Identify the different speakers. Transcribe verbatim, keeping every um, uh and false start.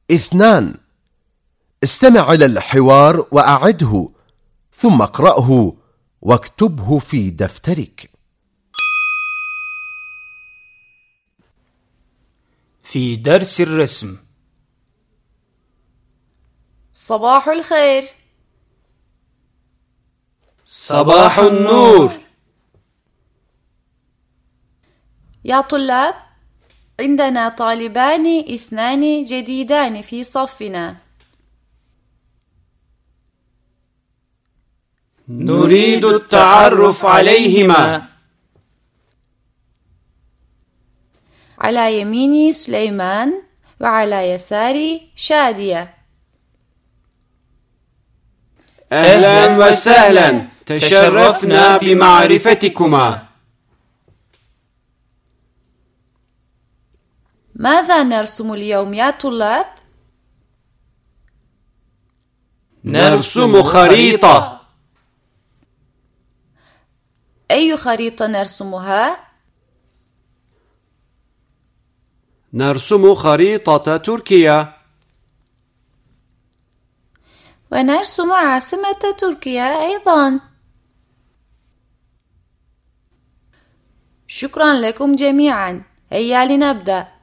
Speaker 1: اثنان. استمع إلى الحوار وأعده، ثم اقرأه واكتبه في دفترك.
Speaker 2: في درس الرسم.
Speaker 3: صباح الخير.
Speaker 2: صباح النور.
Speaker 3: يا طلاب، عندنا طالبان اثنان جديدان في صفنا.
Speaker 2: نريد التعرف عليهما.
Speaker 3: على يميني سليمان وعلى يساري شادية.
Speaker 2: أهلا وسهلا، تشرفنا بمعرفتكما.
Speaker 3: ماذا نرسم اليوم يا طلاب؟
Speaker 2: نرسم خريطة.
Speaker 3: أي خريطة نرسمها؟
Speaker 2: نرسم خريطة تركيا.
Speaker 3: ونرسم عاصمة تركيا أيضا. شكرا لكم جميعا، هيا لنبدأ.